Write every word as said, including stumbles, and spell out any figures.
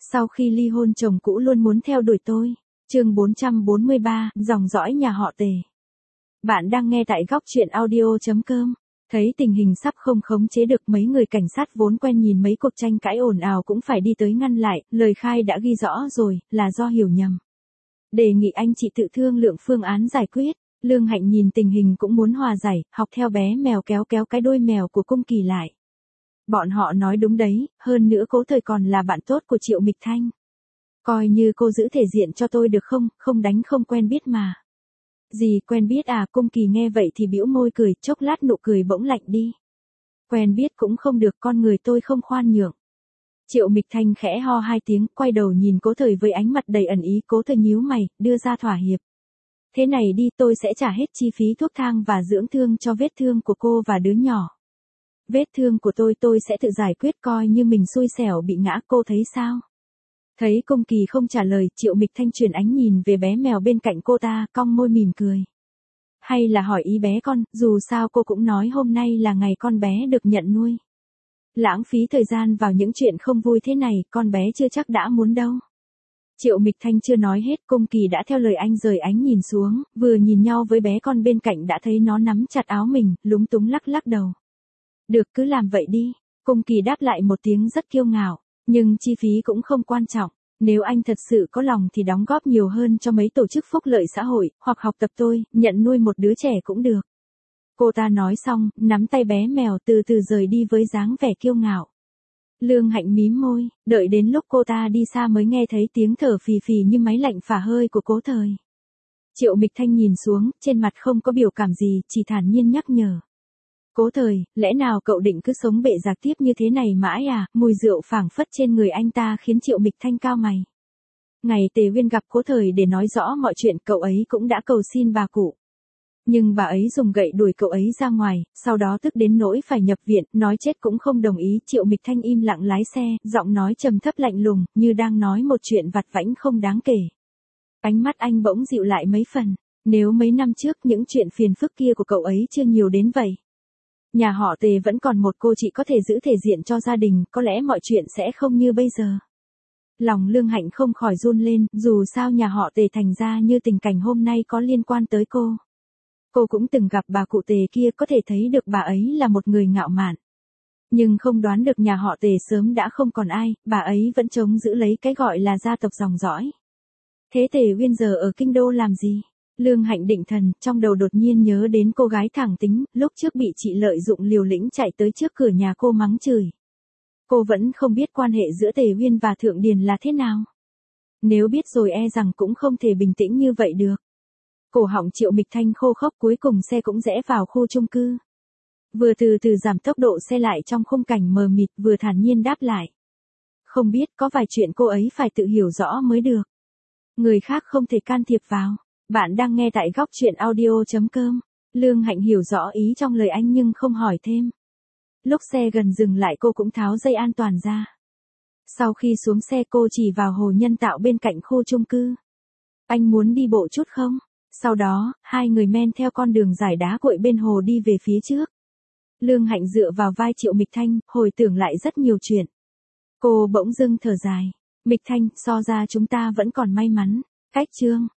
Sau khi ly hôn chồng cũ luôn muốn theo đuổi tôi. Chương bốn trăm bốn mươi ba, dòng dõi nhà họ Tề. Bạn đang nghe tại góc truyện audio chấm com. Thấy tình hình sắp không khống chế được, mấy người cảnh sát vốn quen nhìn mấy cuộc tranh cãi ồn ào cũng phải đi tới ngăn lại, lời khai đã ghi rõ rồi, là do hiểu nhầm. Đề nghị anh chị tự thương lượng phương án giải quyết. Lương Hạnh nhìn tình hình cũng muốn hòa giải, học theo bé mèo kéo kéo cái đuôi mèo của Cung Kỳ lại. Bọn họ nói đúng đấy, hơn nữa Cố Thời còn là bạn tốt của Triệu Mịch Thanh. Coi như cô giữ thể diện cho tôi được không, không đánh không quen biết mà. Gì quen biết à? Cung Kỳ nghe vậy thì bĩu môi cười, chốc lát nụ cười bỗng lạnh đi. Quen biết cũng không được, con người tôi không khoan nhượng. Triệu Mịch Thanh khẽ ho hai tiếng, quay đầu nhìn Cố Thời với ánh mặt đầy ẩn ý. Cố Thời nhíu mày, đưa ra thỏa hiệp. Thế này đi, tôi sẽ trả hết chi phí thuốc thang và dưỡng thương cho vết thương của cô và đứa nhỏ. Vết thương của tôi tôi sẽ tự giải quyết, coi như mình xui xẻo bị ngã, cô thấy sao? Thấy Cung Kỳ không trả lời, Triệu Mịch Thanh chuyển ánh nhìn về bé mèo bên cạnh cô ta, cong môi mỉm cười. Hay là hỏi ý bé con, dù sao cô cũng nói hôm nay là ngày con bé được nhận nuôi. Lãng phí thời gian vào những chuyện không vui thế này, con bé chưa chắc đã muốn đâu. Triệu Mịch Thanh chưa nói hết, Cung Kỳ đã theo lời anh rời ánh nhìn xuống, vừa nhìn nhau với bé con bên cạnh đã thấy nó nắm chặt áo mình, lúng túng lắc lắc đầu. Được, cứ làm vậy đi. Cung Kỳ đáp lại một tiếng rất kiêu ngạo, nhưng chi phí cũng không quan trọng. Nếu anh thật sự có lòng thì đóng góp nhiều hơn cho mấy tổ chức phúc lợi xã hội, hoặc học tập tôi, nhận nuôi một đứa trẻ cũng được. Cô ta nói xong, nắm tay bé mèo từ từ rời đi với dáng vẻ kiêu ngạo. Lương Hạnh mím môi, đợi đến lúc cô ta đi xa mới nghe thấy tiếng thở phì phì như máy lạnh phả hơi của Cố Thời. Triệu Mịch Thanh nhìn xuống, trên mặt không có biểu cảm gì, chỉ thản nhiên nhắc nhở. Cố Thời, lẽ nào cậu định cứ sống bệ rạc tiếp như thế này mãi à? Mùi rượu phảng phất trên người anh ta khiến Triệu Mịch Thanh cau mày. Ngày Tề Uyên gặp Cố Thời để nói rõ mọi chuyện, cậu ấy cũng đã cầu xin bà cụ. Nhưng bà ấy dùng gậy đuổi cậu ấy ra ngoài, sau đó tức đến nỗi phải nhập viện, nói chết cũng không đồng ý. Triệu Mịch Thanh im lặng lái xe, giọng nói trầm thấp lạnh lùng, như đang nói một chuyện vặt vãnh không đáng kể. Ánh mắt anh bỗng dịu lại mấy phần. Nếu mấy năm trước những chuyện phiền phức kia của cậu ấy chưa nhiều đến vậy, nhà họ Tề vẫn còn một cô chị có thể giữ thể diện cho gia đình, có lẽ mọi chuyện sẽ không như bây giờ. Lòng Lương Hạnh không khỏi run lên, dù sao nhà họ Tề thành ra như tình cảnh hôm nay có liên quan tới cô. Cô cũng từng gặp bà cụ Tề kia, có thể thấy được bà ấy là một người ngạo mạn. Nhưng không đoán được nhà họ Tề sớm đã không còn ai, bà ấy vẫn chống giữ lấy cái gọi là gia tộc dòng dõi. Thế Tề Uyên giờ ở kinh đô làm gì? Lương Hạnh định thần, trong đầu đột nhiên nhớ đến cô gái thẳng tính, lúc trước bị chị lợi dụng liều lĩnh chạy tới trước cửa nhà cô mắng chửi. Cô vẫn không biết quan hệ giữa Tề Uyên và Thượng Điền là thế nào. Nếu biết rồi e rằng cũng không thể bình tĩnh như vậy được. Cổ họng Triệu Mịch Thanh khô khốc, cuối cùng xe cũng rẽ vào khu chung cư. Vừa từ từ giảm tốc độ xe lại trong khung cảnh mờ mịt, vừa thản nhiên đáp lại. Không biết, có vài chuyện cô ấy phải tự hiểu rõ mới được. Người khác không thể can thiệp vào. Bạn đang nghe tại góc truyện audio chấm com. Lương Hạnh hiểu rõ ý trong lời anh nhưng không hỏi thêm. Lúc xe gần dừng lại cô cũng tháo dây an toàn ra. Sau khi xuống xe cô chỉ vào hồ nhân tạo bên cạnh khu chung cư. Anh muốn đi bộ chút không? Sau đó, hai người men theo con đường dải đá cuội bên hồ đi về phía trước. Lương Hạnh dựa vào vai Triệu Mịch Thanh, hồi tưởng lại rất nhiều chuyện. Cô bỗng dưng thở dài. Mịch Thanh, so ra chúng ta vẫn còn may mắn. Cách chương.